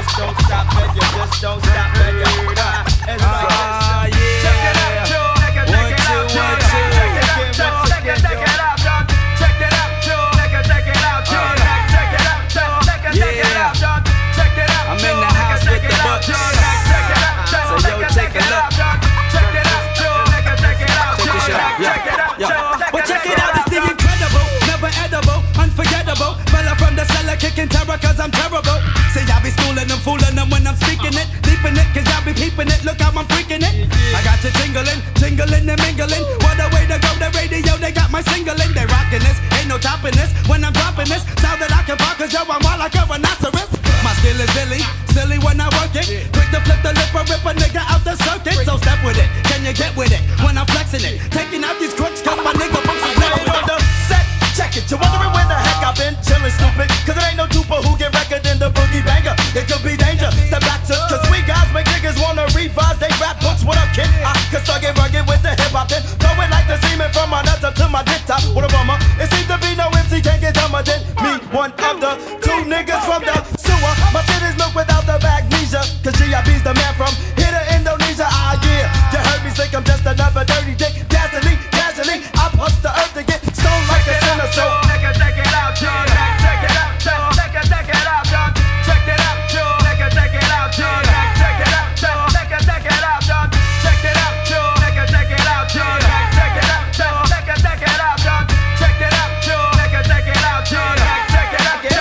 just don't stop, man. You just don't stop, man. It's like this. Check it out, Joe. Check it out, Joe. Check it out, Joe. Check it out, Joe. Check it out, Joe. Check it out, Joe. Check it out, Joe. Check it out, Joe. Check it out. I'm in the house with the books. So yo, take a look. Check it out, Joe. Check it out, Check this shit out. check it out, Joe. Well, check it out, it's the incredible, never edible, unforgettable. Fella from the cellar kicking terror cause I'm terrible. Say I be schooling them, fooling them when I'm speaking it, deeping it cause y'all be peeping it, look how I'm freaking it. I got you tingling, tingling and mingling. What a way to go, the radio, they got my singling. They rocking this, ain't no topping this. When I'm dropping this, sound that I can pop cause yo, I'm wild like a rhinoceros. My skill is silly, silly when I work it. Quick to flip the lip or rip a nigga out the circuit. So step with it, can you get with it? When I'm flexing it, taking out these crooks cause my nigga books is never On the set, check it. You're wondering where the heck I've been chillin' stupid. Cause it ain't no duper who get record in the boogie banger. It could be danger. Step back to, cause we guys make niggas wanna revise they rap books. What up, kid? I can start getting rugged with the hip hop then. Throw it like the semen from my nuts up to my dick top. What a bummer. It seems to be no MC can't get dumber than me. One of the two niggas from the sewer. My shit is milk without the magnesia. Cause G.I.B's the man from here to Indonesia. Ah yeah, you heard me think I'm just another dirty dick. Casually, I bust the earth to get stoned like a sinner. So check it out, John. Check it out, John. Check it out, John. Check it out, John. Check it out, John. Check it out, John. Check it out, John. Check it out, John. Check it out, John. Check it out, John. Check it out, John. Check it out, John. Check it out, John. Check it out,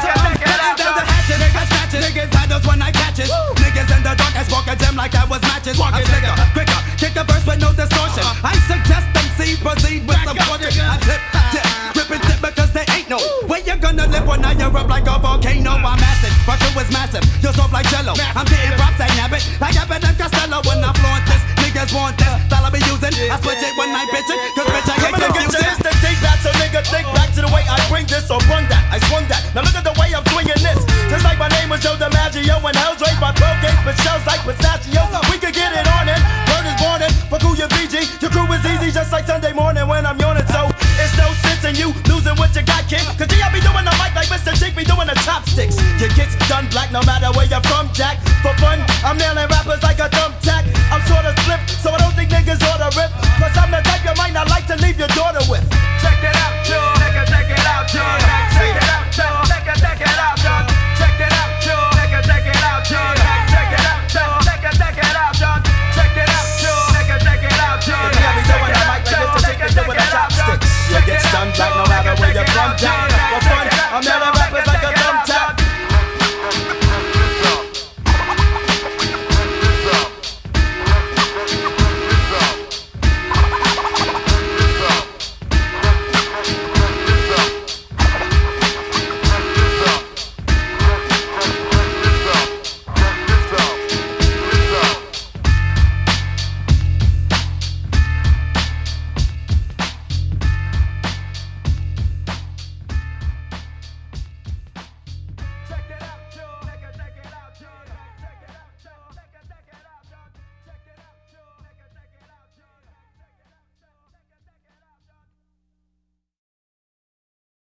John. Niggas handles when I catch it. Niggas in the dark, I smoke a gem like I was matches. I'm slicker, quicker, kick the verse with no distortion. I suggest them C's proceed with some caution. I tip, rip and tip because they ain't no way you're gonna live when I erupt like a volcano. I'm acid, my crew is massive, you're soft like jello. I'm getting props, I have it, like Abbott and Costello. When I flaunt this, niggas want this style I be using. I switch it when I bitch it, cause bitch I get confusing. It's the take back, so nigga think back to the way I bring this or run that. I swung that, now look at the way I'm swinging this. Just like my name was Joe DiMaggio when Hell's raised my 12 gates with shells like pistachios. We could get it on in, word is born in, fuck who you VG. Your crew is easy just like Sunday morning when I'm yawning. So it's no sense in you losing what you got, kid. Cause I be doing the mic like Mr. Jig be doing the chopsticks. Your kid's done black no matter where you're from, Jack. For fun, I'm nailing rappers like a thumbtack. I'm sorta split, so I don't think niggas ought to rip. Cause I'm the type you might not like to leave your daughter with. Check it out, Joe. Check it out, Joe. Check it